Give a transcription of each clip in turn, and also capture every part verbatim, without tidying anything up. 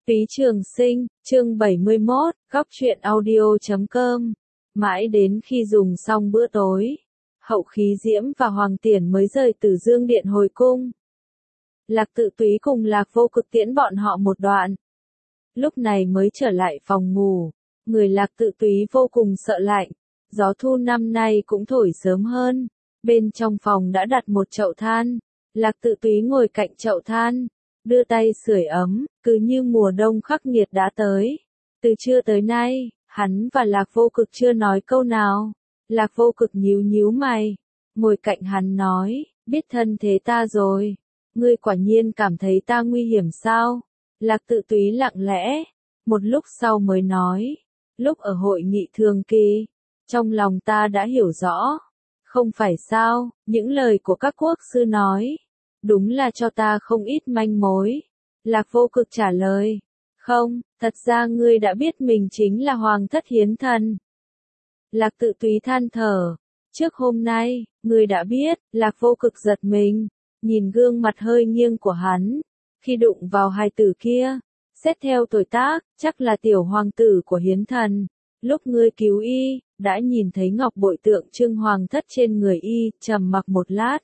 Phí Trường Sinh, chương bảy mươi mốt, góc truyện audio chấm com. Mãi đến khi dùng xong bữa tối, Hậu Khí Diễm và Hoàng Tiển mới rời Tử Dương Điện hồi cung. Lạc Tự Túy cùng Lạc Vô Cực tiễn bọn họ một đoạn. Lúc này mới trở lại phòng ngủ, người Lạc Tự Túy vô cùng sợ lạnh, gió thu năm nay cũng thổi sớm hơn. Bên trong phòng đã đặt một chậu than, Lạc Tự Túy ngồi cạnh chậu than, đưa tay sưởi ấm, cứ như mùa đông khắc nghiệt đã tới. Từ trưa tới nay, hắn và Lạc Vô Cực chưa nói câu nào. Lạc Vô Cực nhíu nhíu mày, ngồi cạnh hắn nói, biết thân thế ta rồi. Ngươi quả nhiên cảm thấy ta nguy hiểm sao? Lạc Tự Túy lặng lẽ, một lúc sau mới nói, lúc ở hội nghị thường kỳ, trong lòng ta đã hiểu rõ. Không phải sao, những lời của các quốc sư nói, đúng là cho ta không ít manh mối. Lạc Vô Cực trả lời, không, thật ra ngươi đã biết mình chính là Hoàng thất hiến thần. Lạc Tự Túy than thở, trước hôm nay, ngươi đã biết. Lạc Vô Cực giật mình, nhìn gương mặt hơi nghiêng của hắn, khi đụng vào hài tử kia, xét theo tuổi tác, chắc là tiểu hoàng tử của hiến thần. Lúc ngươi cứu y, đã nhìn thấy ngọc bội tượng trưng hoàng thất trên người y, trầm mặc một lát.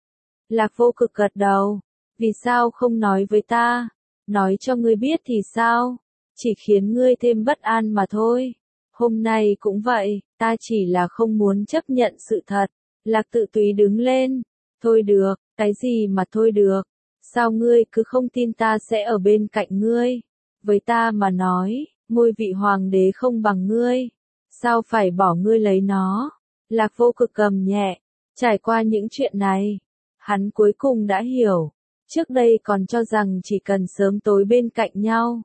Lạc Vô Cực gật đầu, vì sao không nói với ta? Nói cho ngươi biết thì sao? Chỉ khiến ngươi thêm bất an mà thôi. Hôm nay cũng vậy, ta chỉ là không muốn chấp nhận sự thật. Lạc Tự Túy đứng lên, thôi được, cái gì mà thôi được? Sao ngươi cứ không tin ta sẽ ở bên cạnh ngươi? Với ta mà nói, ngôi vị hoàng đế không bằng ngươi. Sao phải bỏ ngươi lấy nó? Lạc Vô Cực cầm nhẹ, trải qua những chuyện này, hắn cuối cùng đã hiểu. Trước đây còn cho rằng chỉ cần sớm tối bên cạnh nhau,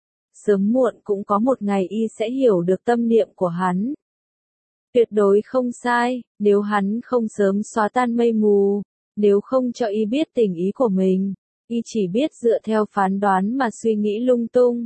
sớm muộn cũng có một ngày y sẽ hiểu được tâm niệm của hắn. Tuyệt đối không sai, nếu hắn không sớm xóa tan mây mù, nếu không cho y biết tình ý của mình, y chỉ biết dựa theo phán đoán mà suy nghĩ lung tung.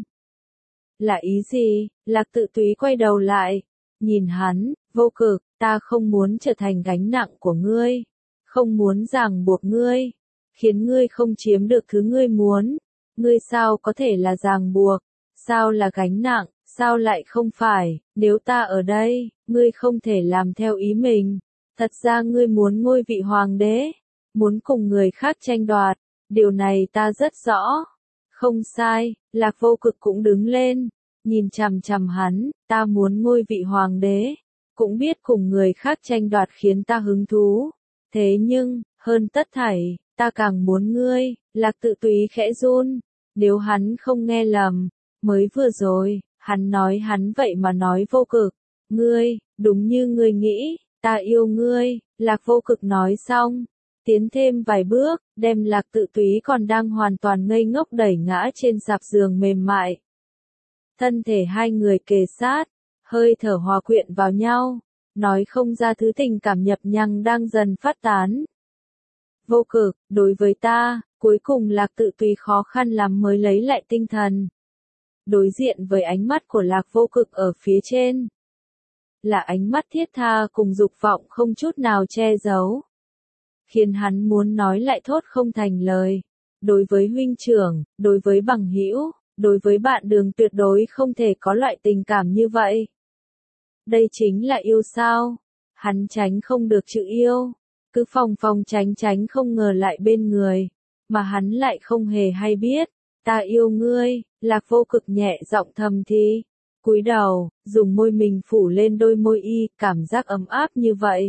Là ý gì? Lạc Tự Túy quay đầu lại, nhìn hắn, Vô Cực, ta không muốn trở thành gánh nặng của ngươi, không muốn ràng buộc ngươi, khiến ngươi không chiếm được thứ ngươi muốn. Ngươi sao có thể là ràng buộc, sao là gánh nặng, sao lại không phải? Nếu ta ở đây, ngươi không thể làm theo ý mình. Thật ra ngươi muốn ngôi vị hoàng đế, muốn cùng người khác tranh đoạt, điều này ta rất rõ. Không sai, Lạc Vô Cực cũng đứng lên, nhìn chằm chằm hắn, ta muốn ngôi vị hoàng đế, cũng biết cùng người khác tranh đoạt khiến ta hứng thú. Thế nhưng, hơn tất thảy, ta càng muốn ngươi. Lạc Tự Túy khẽ run, nếu hắn không nghe lầm, mới vừa rồi, hắn nói hắn vậy mà nói Vô Cực, ngươi, đúng như ngươi nghĩ, ta yêu ngươi. Lạc Vô Cực nói xong, tiến thêm vài bước, đem Lạc Tự Túy còn đang hoàn toàn ngây ngốc đẩy ngã trên sạp giường mềm mại. Thân thể hai người kề sát, hơi thở hòa quyện vào nhau, nói không ra thứ tình cảm nhập nhằng đang dần phát tán. Vô Cực, đối với ta, cuối cùng Lạc Tự Túy khó khăn lắm mới lấy lại tinh thần. Đối diện với ánh mắt của Lạc Vô Cực ở phía trên, là ánh mắt thiết tha cùng dục vọng không chút nào che giấu, khiến hắn muốn nói lại thốt không thành lời. Đối với huynh trưởng, đối với bằng hữu, đối với bạn đường tuyệt đối không thể có loại tình cảm như vậy. Đây chính là yêu sao? Hắn tránh không được chữ yêu, cứ phòng phòng tránh tránh không ngờ lại bên người, mà hắn lại không hề hay biết. Ta yêu ngươi. Lạc Vô Cực nhẹ giọng thầm thì, cúi đầu, dùng môi mình phủ lên đôi môi y, cảm giác ấm áp như vậy.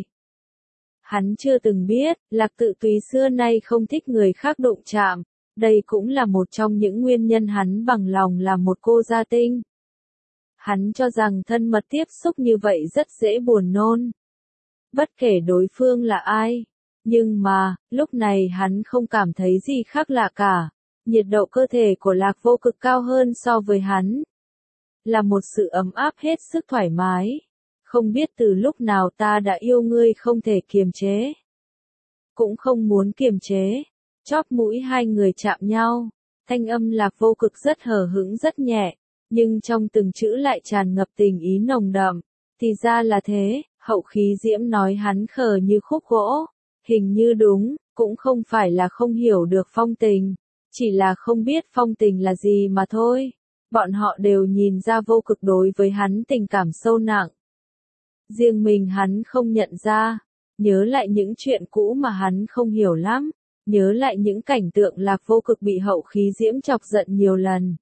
Hắn chưa từng biết, Lạc Tự Túy xưa nay không thích người khác đụng chạm, đây cũng là một trong những nguyên nhân hắn bằng lòng làm một cô gia tinh. Hắn cho rằng thân mật tiếp xúc như vậy rất dễ buồn nôn, bất kể đối phương là ai. Nhưng mà, lúc này hắn không cảm thấy gì khác lạ cả. Nhiệt độ cơ thể của Lạc Vô Cực cao hơn so với hắn, là một sự ấm áp hết sức thoải mái. Không biết từ lúc nào ta đã yêu ngươi không thể kiềm chế, cũng không muốn kiềm chế. Chóp mũi hai người chạm nhau, thanh âm Lạc Vô Cực rất hờ hững rất nhẹ, nhưng trong từng chữ lại tràn ngập tình ý nồng đậm. Thì ra là thế, Hậu Khí Diễm nói hắn khờ như khúc gỗ, hình như đúng, cũng không phải là không hiểu được phong tình, chỉ là không biết phong tình là gì mà thôi. bọn họ đều nhìn ra Vô Cực đối với hắn tình cảm sâu nặng. Riêng mình hắn không nhận ra, nhớ lại những chuyện cũ mà hắn không hiểu lắm, nhớ lại những cảnh tượng Lạc Vô Cực bị hậu khí diễm chọc giận nhiều lần.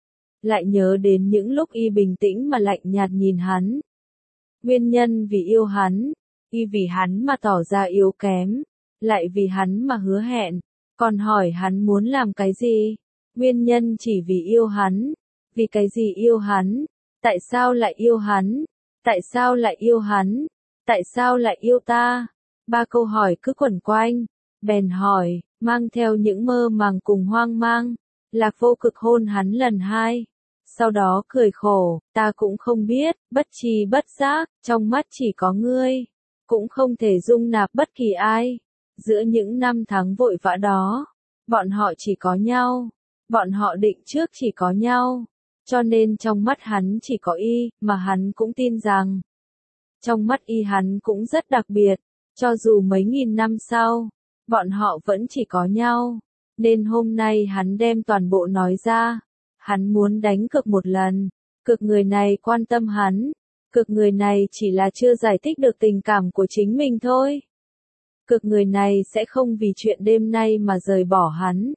Lại nhớ đến những lúc y bình tĩnh mà lạnh nhạt nhìn hắn. Nguyên nhân vì yêu hắn, y vì hắn mà tỏ ra yếu kém, lại vì hắn mà hứa hẹn, còn hỏi hắn muốn làm cái gì. Nguyên nhân chỉ vì yêu hắn, vì cái gì yêu hắn, tại sao lại yêu hắn, tại sao lại yêu hắn, tại sao lại yêu ta. Ba câu hỏi cứ quẩn quanh, bèn hỏi, mang theo những mơ màng cùng hoang mang. Lạc Vô Cực hôn hắn lần hai, sau đó cười khổ, ta cũng không biết, bất tri bất giác, trong mắt chỉ có ngươi, cũng không thể dung nạp bất kỳ ai. Giữa những năm tháng vội vã đó, bọn họ chỉ có nhau, bọn họ định trước chỉ có nhau, cho nên trong mắt hắn chỉ có y, mà hắn cũng tin rằng, trong mắt y hắn cũng rất đặc biệt, cho dù mấy nghìn năm sau, bọn họ vẫn chỉ có nhau, nên hôm nay hắn đem toàn bộ nói ra, hắn muốn đánh cược một lần, cược người này quan tâm hắn, cược người này chỉ là chưa giải thích được tình cảm của chính mình thôi. Cực người này sẽ không vì chuyện đêm nay mà rời bỏ hắn.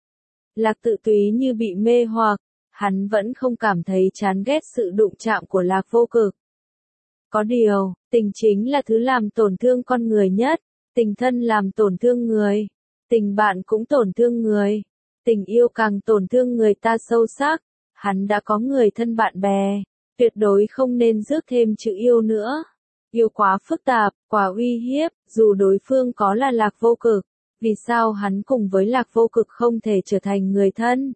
Lạc Tự Túy như bị mê hoặc, hắn vẫn không cảm thấy chán ghét sự đụng chạm của Lạc Vô Cực. Có điều, tình chính là thứ làm tổn thương con người nhất, tình thân làm tổn thương người, tình bạn cũng tổn thương người, tình yêu càng tổn thương người ta sâu sắc. Hắn đã có người thân bạn bè, tuyệt đối không nên rước thêm chữ yêu nữa. Yêu quá phức tạp, quá uy hiếp, dù đối phương có là Lạc Vô Cực, vì sao hắn cùng với Lạc Vô Cực không thể trở thành người thân?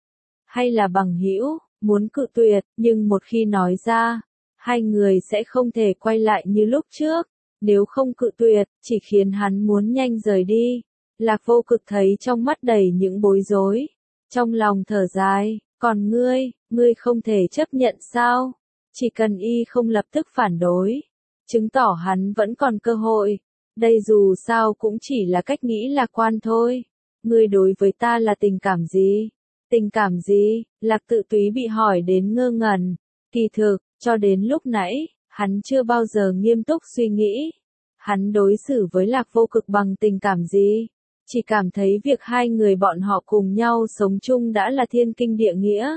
Hay là bằng hữu, muốn cự tuyệt, nhưng một khi nói ra, hai người sẽ không thể quay lại như lúc trước, nếu không cự tuyệt, chỉ khiến hắn muốn nhanh rời đi. Lạc Vô Cực thấy trong mắt đầy những bối rối, trong lòng thở dài, còn ngươi, ngươi không thể chấp nhận sao? Chỉ cần y không lập tức phản đối, chứng tỏ hắn vẫn còn cơ hội. Đây dù sao cũng chỉ là cách nghĩ lạc quan thôi. Ngươi đối với ta là tình cảm gì? Tình cảm gì? Lạc Tự Túy bị hỏi đến ngơ ngẩn. Kỳ thực, cho đến lúc nãy, hắn chưa bao giờ nghiêm túc suy nghĩ. Hắn đối xử với Lạc Vô Cực bằng tình cảm gì? Chỉ cảm thấy việc hai người bọn họ cùng nhau sống chung đã là thiên kinh địa nghĩa.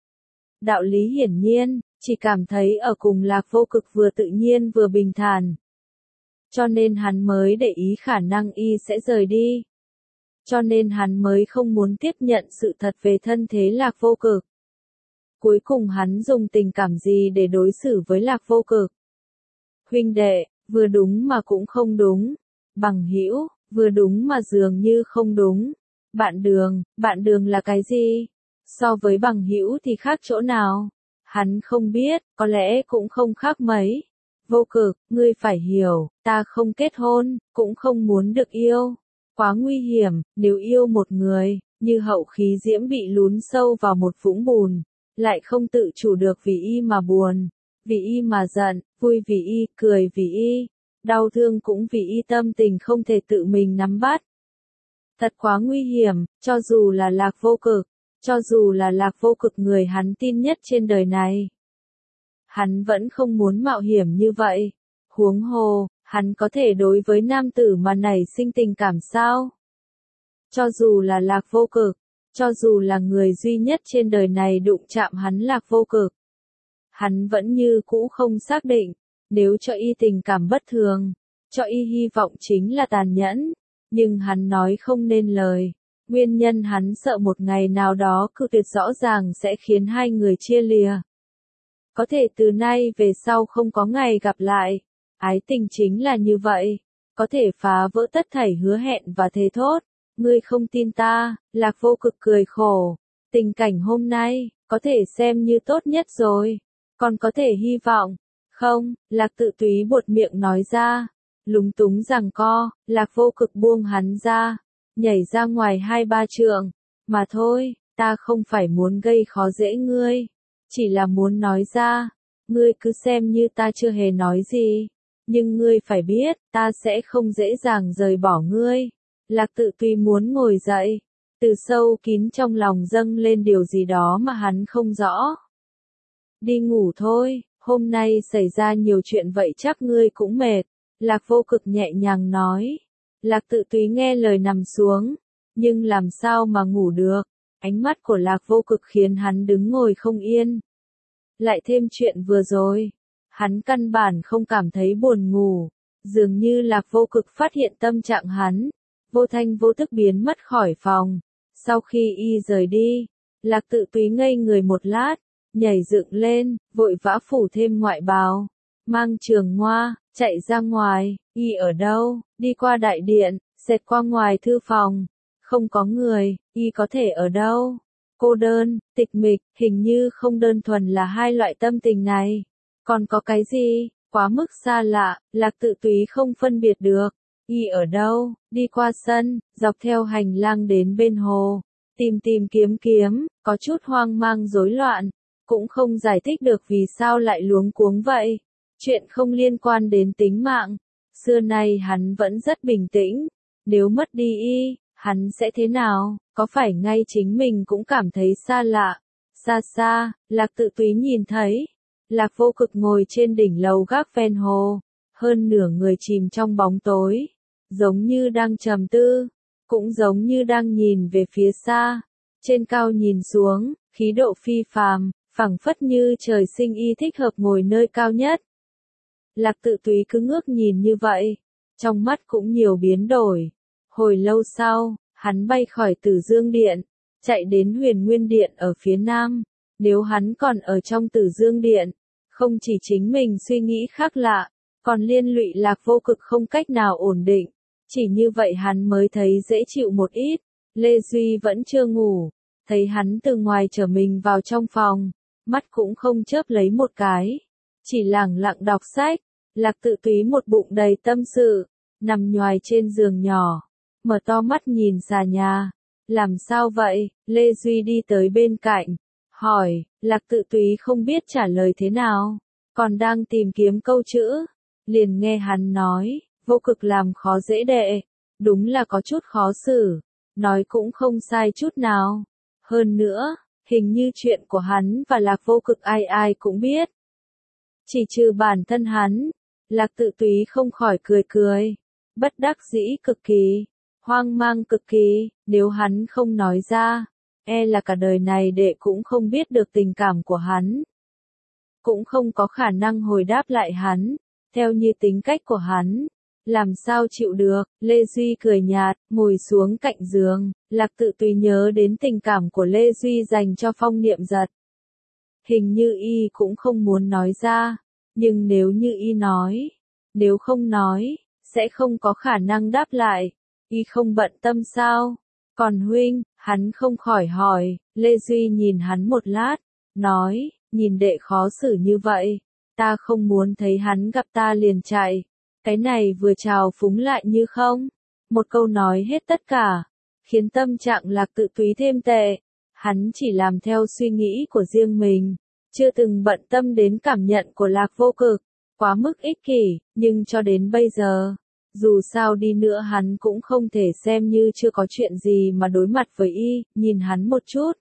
Đạo lý hiển nhiên, chỉ cảm thấy ở cùng Lạc Vô Cực vừa tự nhiên vừa bình thản. Cho nên hắn mới để ý khả năng y sẽ rời đi. Cho nên hắn mới không muốn tiếp nhận sự thật về thân thế Lạc Vô Cực. Cuối cùng hắn dùng tình cảm gì để đối xử với Lạc Vô Cực? Huynh đệ, vừa đúng mà cũng không đúng. Bằng hữu, vừa đúng mà dường như không đúng. Bạn đường, bạn đường là cái gì? So với bằng hữu thì khác chỗ nào? Hắn không biết, có lẽ cũng không khác mấy. Vô Cực, ngươi phải hiểu, ta không kết hôn, cũng không muốn được yêu. Quá nguy hiểm, nếu yêu một người, như hậu khí diễm bị lún sâu vào một vũng bùn, lại không tự chủ được vì y mà buồn, vì y mà giận, vui vì y, cười vì y, đau thương cũng vì y tâm tình không thể tự mình nắm bắt. Thật quá nguy hiểm, cho dù là Lạc Vô Cực, cho dù là Lạc Vô Cực người hắn tin nhất trên đời này. Hắn vẫn không muốn mạo hiểm như vậy. Huống hồ, hắn có thể đối với nam tử mà nảy sinh tình cảm sao? Cho dù là Lạc Vô Cực, cho dù là người duy nhất trên đời này đụng chạm hắn Lạc Vô Cực, hắn vẫn như cũ không xác định, nếu cho y tình cảm bất thường, cho y hy vọng chính là tàn nhẫn, nhưng hắn nói không nên lời. Nguyên nhân hắn sợ một ngày nào đó cự tuyệt rõ ràng sẽ khiến hai người chia lìa. Có thể từ nay về sau không có ngày gặp lại. Ái tình chính là như vậy. Có thể phá vỡ tất thảy hứa hẹn và thề thốt. Ngươi không tin ta, Lạc Vô Cực cười khổ. Tình cảnh hôm nay, có thể xem như tốt nhất rồi. Còn có thể hy vọng. Không, Lạc Tự Túy buột miệng nói ra. Lúng túng giằng co, Lạc Vô Cực buông hắn ra. Nhảy ra ngoài hai ba trượng. Mà thôi, ta không phải muốn gây khó dễ ngươi. Chỉ là muốn nói ra. Ngươi cứ xem như ta chưa hề nói gì. Nhưng ngươi phải biết, ta sẽ không dễ dàng rời bỏ ngươi. Lạc Tự Túy muốn ngồi dậy. Từ sâu kín trong lòng dâng lên điều gì đó mà hắn không rõ. Đi ngủ thôi, hôm nay xảy ra nhiều chuyện vậy chắc ngươi cũng mệt. Lạc Vô Cực nhẹ nhàng nói. Lạc Tự Túy nghe lời nằm xuống, nhưng làm sao mà ngủ được, ánh mắt của Lạc Vô Cực khiến hắn đứng ngồi không yên. Lại thêm chuyện vừa rồi, hắn căn bản không cảm thấy buồn ngủ, dường như Lạc Vô Cực phát hiện tâm trạng hắn, vô thanh vô tức biến mất khỏi phòng. Sau khi y rời đi, Lạc Tự Túy ngây người một lát, nhảy dựng lên, vội vã phủ thêm ngoại bào, mang trường ngoa, chạy ra ngoài. Y ở đâu? Đi qua đại điện, xẹt qua ngoài thư phòng, không có người. Y có thể ở đâu? Cô đơn, tịch mịch, hình như không đơn thuần là hai loại tâm tình này. Còn có cái gì? Quá mức xa lạ, Lạc Tự Túy không phân biệt được. Y ở đâu? Đi qua sân, dọc theo hành lang đến bên hồ, tìm tìm kiếm kiếm, có chút hoang mang rối loạn, cũng không giải thích được vì sao lại luống cuống vậy. Chuyện không liên quan đến tính mạng. Xưa nay hắn vẫn rất bình tĩnh, nếu mất đi y, hắn sẽ thế nào? Có phải ngay chính mình cũng cảm thấy xa lạ? Xa xa, Lạc Tự Túy nhìn thấy, Lạc Vô Cực ngồi trên đỉnh lầu gác ven hồ, hơn nửa người chìm trong bóng tối, giống như đang trầm tư, cũng giống như đang nhìn về phía xa. Trên cao nhìn xuống, khí độ phi phàm, phảng phất như trời sinh y thích hợp ngồi nơi cao nhất. Lạc Tự Túy cứ ngước nhìn như vậy, trong mắt cũng nhiều biến đổi. Hồi lâu sau, hắn bay khỏi Tử Dương Điện, chạy đến Huyền Nguyên Điện ở phía nam. Nếu hắn còn ở trong Tử Dương Điện, không chỉ chính mình suy nghĩ khác lạ, còn liên lụy Lạc Vô Cực không cách nào ổn định. Chỉ như vậy hắn mới thấy dễ chịu một ít. Lê Duy vẫn chưa ngủ, thấy hắn từ ngoài trở mình vào trong phòng, mắt cũng không chớp lấy một cái, chỉ lẳng lặng đọc sách. Lạc Tự Túy một bụng đầy tâm sự, nằm nhoài trên giường nhỏ, mở to mắt nhìn xà nhà. Làm sao vậy? Lê Duy đi tới bên cạnh, hỏi. Lạc Tự Túy không biết trả lời thế nào, còn đang tìm kiếm câu chữ, liền nghe hắn nói, Vô Cực làm khó dễ đệ, đúng là có chút khó xử, nói cũng không sai chút nào. Hơn nữa, hình như chuyện của hắn và Lạc Vô Cực ai ai cũng biết. Chỉ trừ bản thân hắn. Lạc Tự Túy không khỏi cười cười, bất đắc dĩ cực kỳ, hoang mang cực kỳ, nếu hắn không nói ra, e là cả đời này đệ cũng không biết được tình cảm của hắn. Cũng không có khả năng hồi đáp lại hắn, theo như tính cách của hắn, làm sao chịu được. Lê Duy cười nhạt, ngồi xuống cạnh giường. Lạc Tự Túy nhớ đến tình cảm của Lê Duy dành cho Phong Niệm Giật. Hình như y cũng không muốn nói ra, nhưng nếu như y nói, nếu không nói, sẽ không có khả năng đáp lại. Y không bận tâm sao? Còn huynh, hắn không khỏi hỏi. Lê Duy nhìn hắn một lát, nói, nhìn đệ khó xử như vậy, ta không muốn thấy hắn gặp ta liền chạy. Cái này vừa trào phúng lại như không. Một câu nói hết tất cả, khiến tâm trạng Lạc Tự Túy thêm tệ. Hắn chỉ làm theo suy nghĩ của riêng mình, chưa từng bận tâm đến cảm nhận của Lạc Vô Cực, quá mức ích kỷ, nhưng cho đến bây giờ, dù sao đi nữa hắn cũng không thể xem như chưa có chuyện gì mà đối mặt với y. Nhìn hắn một chút,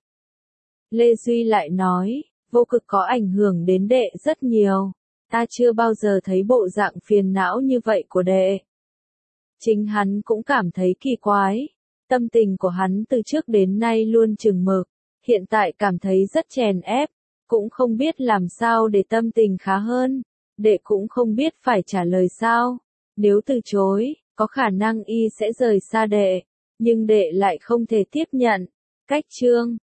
Lê Duy lại nói, Vô Cực có ảnh hưởng đến đệ rất nhiều, ta chưa bao giờ thấy bộ dạng phiền não như vậy của đệ. Chính hắn cũng cảm thấy kỳ quái, tâm tình của hắn từ trước đến nay luôn chừng mực, hiện tại cảm thấy rất chèn ép, cũng không biết làm sao để tâm tình khá hơn. Đệ cũng không biết phải trả lời sao. Nếu từ chối, có khả năng y sẽ rời xa đệ, nhưng đệ lại không thể tiếp nhận. Cách chương